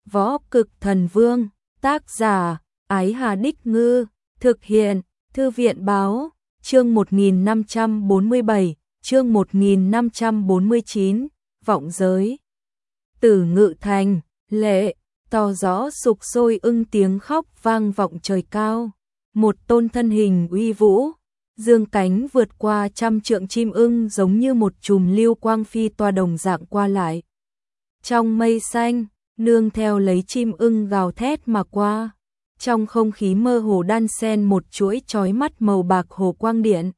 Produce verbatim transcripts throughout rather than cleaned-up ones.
Võ Cực Thần Vương, tác giả, Ái Hà Đích Ngư, thực hiện, Thư viện Báo, chương một nghìn năm trăm bốn mươi bảy, chương một nghìn năm trăm bốn mươi chín, Vọng Giới. Tử Ngự Thành, lệ, to rõ sục sôi ưng tiếng khóc vang vọng trời cao. Một tôn thân hình uy vũ, dương cánh vượt qua trăm trượng chim ưng giống như một chùm lưu quang phi toa đồng dạng qua lại. Trong mây xanh, nương theo lấy chim ưng gào thét mà qua. Trong không khí mơ hồ đan xen một chuỗi chói mắt màu bạc hồ quang điện.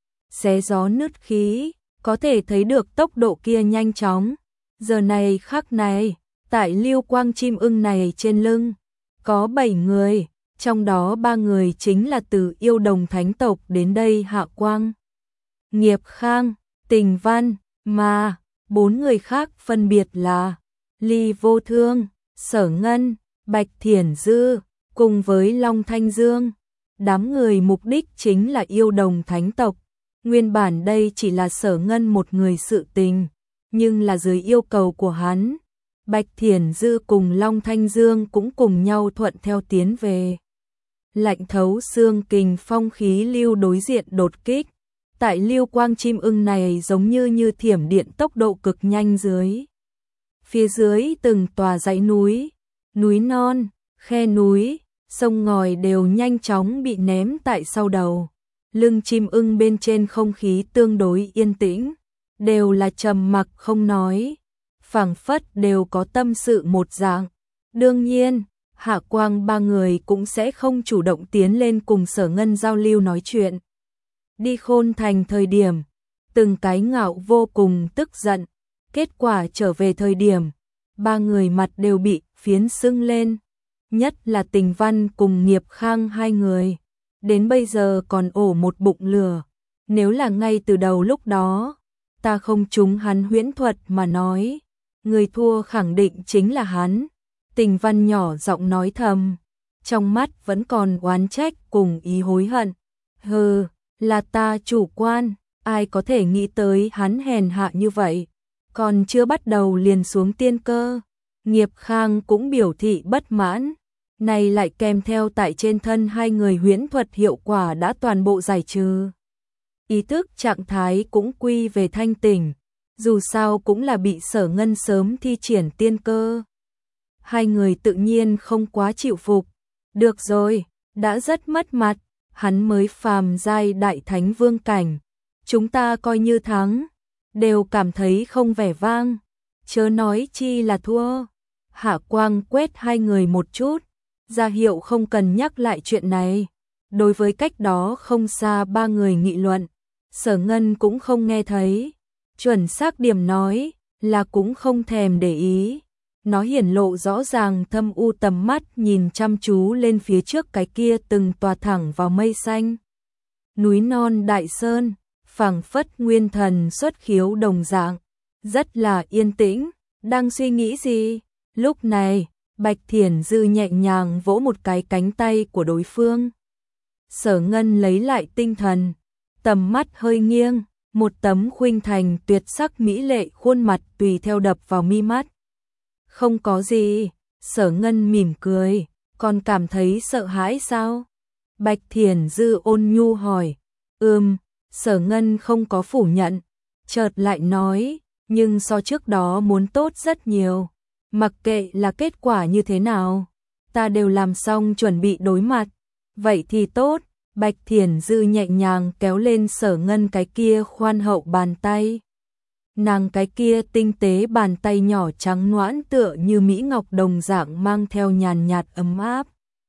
Xé gió nứt khí, có thể thấy được tốc độ kia nhanh chóng. Giờ này khắc này, tại lưu quang chim ưng này trên lưng, có bảy người, trong đó ba người chính là từ Yêu Đồng Thánh tộc đến đây hạ quang. Nghiệp Khang, Tình Văn, mà bốn người khác phân biệt là Ly Vô Thương, Sở Ngân, Bạch Thiển Dư, cùng với Long Thanh Dương. Đám người mục đích chính là Yêu Đồng Thánh tộc. Nguyên bản đây chỉ là Sở Ngân một người sự tình, nhưng là dưới yêu cầu của hắn, Bạch Thiển Dư cùng Long Thanh Dương cũng cùng nhau thuận theo tiến về. Lạnh thấu xương kình phong khí lưu đối diện đột kích, tại lưu quang chim ưng này giống như như thiểm điện tốc độ cực nhanh dưới. Phía dưới từng tòa dãy núi, núi non, khe núi, sông ngòi đều nhanh chóng bị ném tại sau đầu. Lưng chim ưng bên trên không khí tương đối yên tĩnh, đều là trầm mặc không nói, phảng phất đều có tâm sự một dạng. Đương nhiên, hạ quang ba người cũng sẽ không chủ động tiến lên cùng Sở Ngân giao lưu nói chuyện. Đi Khôn Thành thời điểm, từng cái ngạo vô cùng tức giận, kết quả trở về thời điểm, ba người mặt đều bị phiến sưng lên, nhất là Tình Văn cùng Nghiệp Khang hai người, đến bây giờ còn ổ một bụng lửa. Nếu là ngay từ đầu lúc đó, ta không trúng hắn huyễn thuật mà nói, người thua khẳng định chính là hắn. Tình Văn nhỏ giọng nói thầm, trong mắt vẫn còn oán trách cùng ý hối hận. Hừ, là ta chủ quan, ai có thể nghĩ tới hắn hèn hạ như vậy, còn chưa bắt đầu liền xuống tiên cơ. Nghiệp Khang cũng biểu thị bất mãn, này lại kèm theo tại trên thân hai người huyễn thuật hiệu quả đã toàn bộ giải trừ. Ý thức trạng thái cũng quy về thanh tỉnh, dù sao cũng là bị Sở Ngân sớm thi triển tiên cơ. Hai người tự nhiên không quá chịu phục. Được rồi, đã rất mất mặt, hắn mới phàm giai đại thánh vương cảnh. Chúng ta coi như thắng, đều cảm thấy không vẻ vang, chớ nói chi là thua. Hạ quang quét hai người một chút, ra hiệu không cần nhắc lại chuyện này. Đối với cách đó không xa ba người nghị luận, Sở Ngân cũng không nghe thấy. Chuẩn xác điểm nói là cũng không thèm để ý. Nó hiển lộ rõ ràng thâm u tầm mắt nhìn chăm chú lên phía trước cái kia từng tòa thẳng vào mây xanh. Núi non đại sơn, phảng phất nguyên thần xuất khiếu đồng dạng, rất là yên tĩnh. Đang suy nghĩ gì? Lúc này, Bạch Thiển Dư nhẹ nhàng vỗ một cái cánh tay của đối phương. Sở Ngân lấy lại tinh thần, tầm mắt hơi nghiêng, một tấm khuynh thành tuyệt sắc mỹ lệ khuôn mặt tùy theo đập vào mi mắt. Không có gì, Sở Ngân mỉm cười, còn cảm thấy sợ hãi sao? Bạch Thiển Dư ôn nhu hỏi. Ừm, Sở Ngân không có phủ nhận, chợt lại nói, nhưng so trước đó muốn tốt rất nhiều. Mặc kệ là kết quả như thế nào, ta đều làm xong chuẩn bị đối mặt. Vậy thì tốt. Bạch Thiển Dư nhẹ nhàng kéo lên Sở Ngân cái kia khoan hậu bàn tay. Nàng cái kia tinh tế bàn tay nhỏ trắng nõn tựa như mỹ ngọc đồng dạng mang theo nhàn nhạt ấm áp.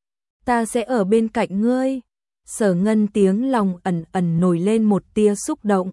Ta sẽ ở bên cạnh ngươi. Sở Ngân tiếng lòng ẩn ẩn nổi lên một tia xúc động.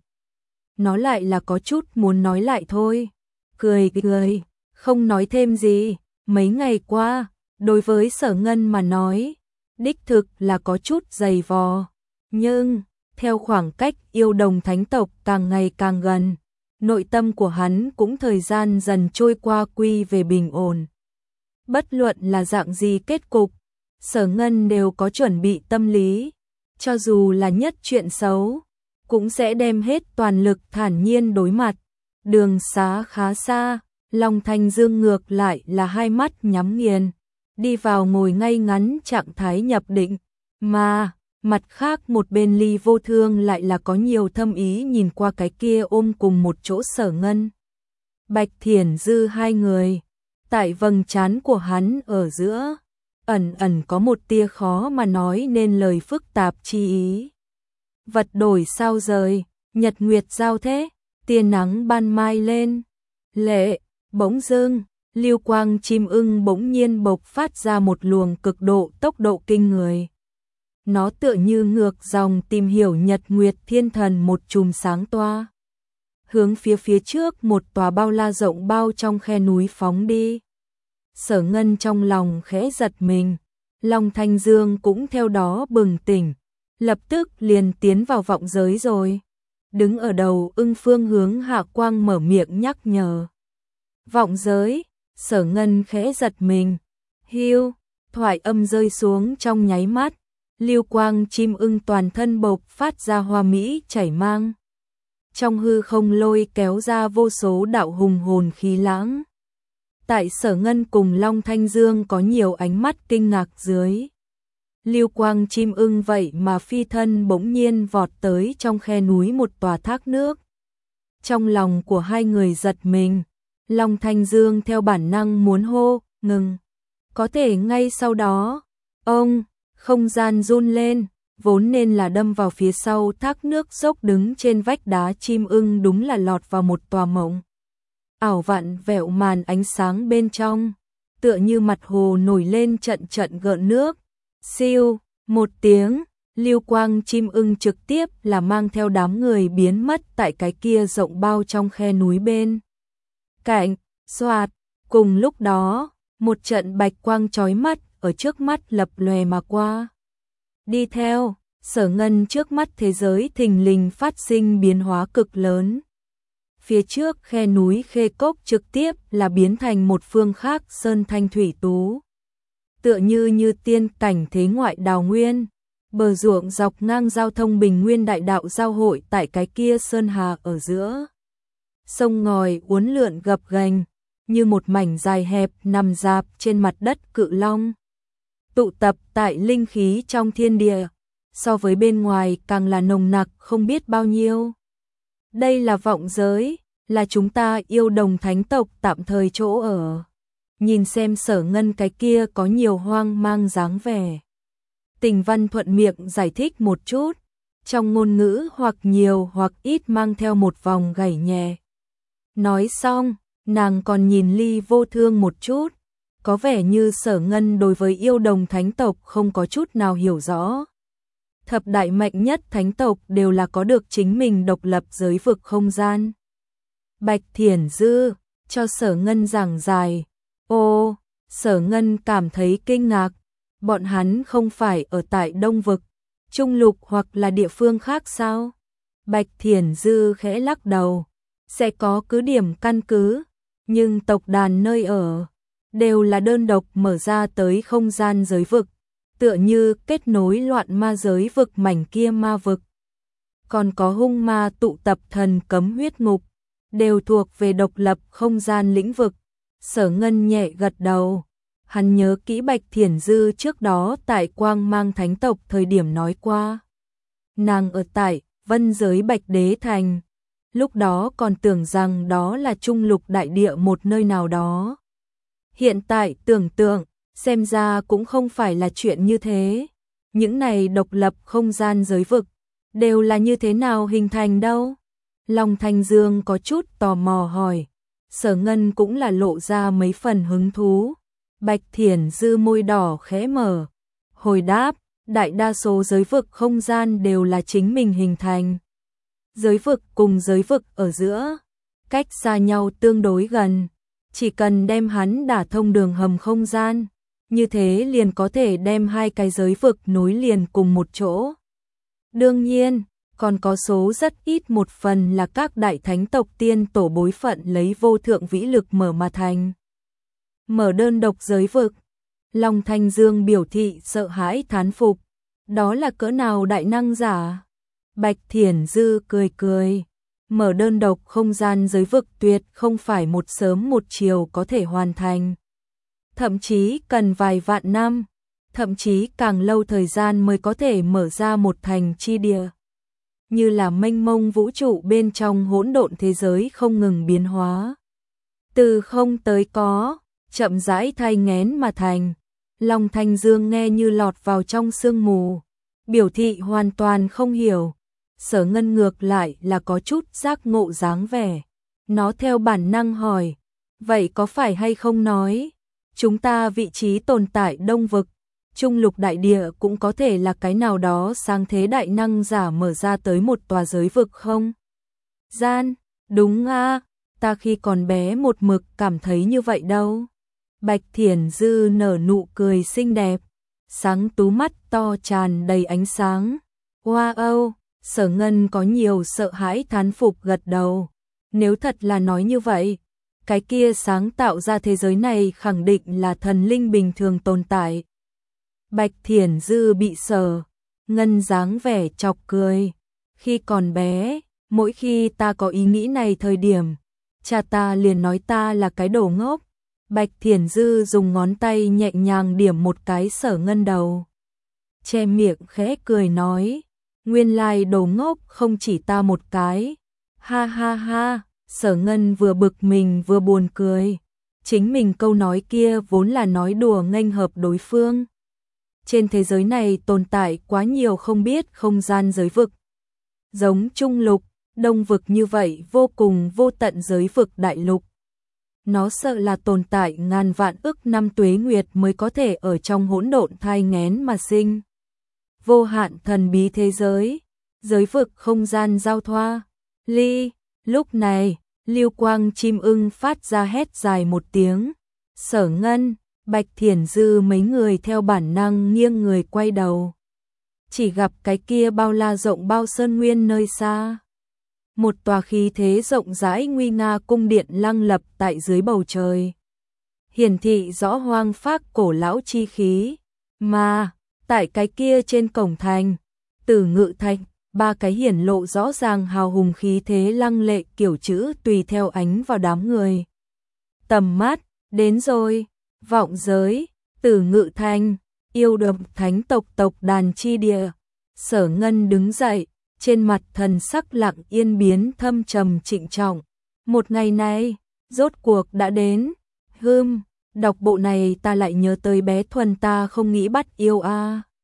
Nó lại là có chút muốn nói lại thôi. Cười cười, không nói thêm gì. Mấy ngày qua, đối với Sở Ngân mà nói, đích thực là có chút dày vò. Nhưng, theo khoảng cách Yêu Đồng Thánh tộc càng ngày càng gần, nội tâm của hắn cũng thời gian dần trôi qua quy về bình ổn. Bất luận là dạng gì kết cục, Sở Ngân đều có chuẩn bị tâm lý. Cho dù là nhất chuyện xấu, cũng sẽ đem hết toàn lực thản nhiên đối mặt. Đường xá khá xa, Long Thanh Dương ngược lại là hai mắt nhắm nghiền, đi vào ngồi ngay ngắn trạng thái nhập định, mà mặt khác một bên Ly Vô Thương lại là có nhiều thâm ý nhìn qua cái kia ôm cùng một chỗ Sở Ngân. Bạch Thiển Dư hai người, tại vầng trán của hắn ở giữa, ẩn ẩn có một tia khó mà nói nên lời phức tạp chi ý. Vật đổi sao rời, nhật nguyệt giao thế, tia nắng ban mai lên. Lệ, bỗng dưng, lưu quang chim ưng bỗng nhiên bộc phát ra một luồng cực độ tốc độ kinh người. Nó tựa như ngược dòng tìm hiểu nhật nguyệt thiên thần một chùm sáng toa. Hướng phía phía trước một tòa bao la rộng bao trong khe núi phóng đi. Sở Ngân trong lòng khẽ giật mình, Long Thanh Dương cũng theo đó bừng tỉnh, lập tức liền tiến vào vọng giới rồi. Đứng ở đầu ưng phương hướng Hạ Quang mở miệng nhắc nhở. Vọng giới, Sở Ngân khẽ giật mình, hiu, thoại âm rơi xuống trong nháy mắt, lưu quang chim ưng toàn thân bộc phát ra hoa mỹ chảy mang. Trong hư không lôi kéo ra vô số đạo hùng hồn khí lãng. Tại Sở Ngân cùng Long Thanh Dương có nhiều ánh mắt kinh ngạc dưới. Lưu quang chim ưng vậy mà phi thân bỗng nhiên vọt tới trong khe núi một tòa thác nước. Trong lòng của hai người giật mình, Long Thanh Dương theo bản năng muốn hô, ngừng. Có thể ngay sau đó, ông, không gian run lên, vốn nên là đâm vào phía sau thác nước dốc đứng trên vách đá chim ưng đúng là lọt vào một tòa mộng. Ảo vặn vẹo màn ánh sáng bên trong, tựa như mặt hồ nổi lên trận trận gợn nước. Siêu, một tiếng, lưu quang chim ưng trực tiếp là mang theo đám người biến mất tại cái kia rộng bao trong khe núi bên cạnh. Xoạt, cùng lúc đó, một trận bạch quang chói mắt ở trước mắt lập lòe mà qua. Đi theo, Sở Ngân trước mắt thế giới thình lình phát sinh biến hóa cực lớn. Phía trước khe núi Khê Cốc trực tiếp là biến thành một phương khác sơn thanh thủy tú. Tựa như như tiên cảnh thế ngoại đào nguyên, bờ ruộng dọc ngang giao thông bình nguyên đại đạo giao hội tại cái kia sơn hà ở giữa. Sông ngòi uốn lượn gập ghềnh, như một mảnh dài hẹp nằm rạp trên mặt đất cự long. Tụ tập tại linh khí trong thiên địa, so với bên ngoài càng là nồng nặc không biết bao nhiêu. Đây là vọng giới, là chúng ta yêu đồng thánh tộc tạm thời chỗ ở. Nhìn xem Sở Ngân cái kia có nhiều hoang mang dáng vẻ. Tình Văn thuận miệng giải thích một chút, trong ngôn ngữ hoặc nhiều hoặc ít mang theo một vòng gảy nhẹ. Nói xong, nàng còn nhìn Ly Vô Thương một chút, có vẻ như Sở Ngân đối với yêu đồng thánh tộc không có chút nào hiểu rõ. Thập đại mạnh nhất thánh tộc đều là có được chính mình độc lập giới vực không gian. Bạch Thiển Dư, cho Sở Ngân giảng giải. Ô, Sở Ngân cảm thấy kinh ngạc, bọn hắn không phải ở tại Đông Vực, Trung Lục hoặc là địa phương khác sao? Bạch Thiển Dư khẽ lắc đầu, sẽ có cứ điểm căn cứ, nhưng tộc đàn nơi ở đều là đơn độc mở ra tới không gian giới vực, tựa như kết nối loạn ma giới vực mảnh kia ma vực. Còn có hung ma tụ tập thần cấm huyết ngục, đều thuộc về độc lập không gian lĩnh vực. Sở Ngân nhẹ gật đầu, hắn nhớ kỹ Bạch Thiển Dư trước đó tại Quang Mang Thánh tộc thời điểm nói qua. Nàng ở tại Vân giới Bạch Đế Thành, lúc đó còn tưởng rằng đó là Trung Lục đại địa một nơi nào đó. Hiện tại tưởng tượng, xem ra cũng không phải là chuyện như thế. Những này độc lập không gian giới vực, đều là như thế nào hình thành đâu? Long Thanh Dương có chút tò mò hỏi. Sở Ngân cũng là lộ ra mấy phần hứng thú. Bạch Thiển Dư môi đỏ khẽ mở, hồi đáp, đại đa số giới vực không gian đều là chính mình hình thành. Giới vực cùng giới vực ở giữa, cách xa nhau tương đối gần, chỉ cần đem hắn đả thông đường hầm không gian, như thế liền có thể đem hai cái giới vực nối liền cùng một chỗ. Đương nhiên, còn có số rất ít một phần là các đại thánh tộc tiên tổ bối phận lấy vô thượng vĩ lực mở mà thành. Mở đơn độc giới vực, Long Thanh Dương biểu thị sợ hãi thán phục, đó là cỡ nào đại năng giả? Bạch Thiển Dư cười cười, mở đơn độc không gian giới vực tuyệt không phải một sớm một chiều có thể hoàn thành. Thậm chí cần vài vạn năm, thậm chí càng lâu thời gian mới có thể mở ra một thành chi địa. Như là mênh mông vũ trụ bên trong hỗn độn thế giới không ngừng biến hóa. Từ không tới có, chậm rãi thay nghén mà thành. Long Thanh Dương nghe như lọt vào trong sương mù, biểu thị hoàn toàn không hiểu. Sở Ngân ngược lại là có chút giác ngộ dáng vẻ. Nó theo bản năng hỏi, vậy có phải hay không nói, chúng ta vị trí tồn tại đông vực, trung lục đại địa cũng có thể là cái nào đó sáng thế đại năng giả mở ra tới một tòa giới vực không? Gian, đúng a, ta khi còn bé một mực cảm thấy như vậy đâu. Bạch Thiển Dư nở nụ cười xinh đẹp, sáng tú mắt to tràn đầy ánh sáng. Wow, Sở Ngân có nhiều sợ hãi thán phục gật đầu. Nếu thật là nói như vậy, cái kia sáng tạo ra thế giới này khẳng định là thần linh bình thường tồn tại. Bạch Thiển Dư bị Sở Ngân dáng vẻ chọc cười. Khi còn bé, mỗi khi ta có ý nghĩ này thời điểm, cha ta liền nói ta là cái đồ ngốc. Bạch Thiển Dư dùng ngón tay nhẹ nhàng điểm một cái Sở Ngân đầu. Che miệng khẽ cười nói, nguyên lai đồ ngốc không chỉ ta một cái. Ha ha ha, Sở Ngân vừa bực mình vừa buồn cười. Chính mình câu nói kia vốn là nói đùa nghênh hợp đối phương. Trên thế giới này tồn tại quá nhiều không biết không gian giới vực. Giống trung lục, đông vực như vậy vô cùng vô tận giới vực đại lục. Nó sợ là tồn tại ngàn vạn ức năm tuế nguyệt mới có thể ở trong hỗn độn thai nghén mà sinh. Vô hạn thần bí thế giới, giới vực không gian giao thoa. Ly, lúc này, lưu quang chim ưng phát ra hét dài một tiếng. Sở Ngân, Bạch Thiển Dư mấy người theo bản năng nghiêng người quay đầu. Chỉ gặp cái kia bao la rộng bao sơn nguyên nơi xa. Một tòa khí thế rộng rãi nguy nga cung điện lăng lập tại dưới bầu trời. Hiển thị rõ hoang phác cổ lão chi khí. Mà, tại cái kia trên cổng thành, Tử Ngự Thạch, ba cái hiển lộ rõ ràng hào hùng khí thế lăng lệ kiểu chữ tùy theo ánh vào đám người. Tầm mắt, đến rồi, vọng giới, Tử Ngự Thành, yêu đầm thánh tộc tộc đàn chi địa. Sở Ngân đứng dậy, trên mặt thần sắc lặng yên biến thâm trầm trịnh trọng. Một ngày này, rốt cuộc đã đến. Hừm, đọc bộ này ta lại nhớ tới bé Thuần ta không nghĩ bắt yêu a.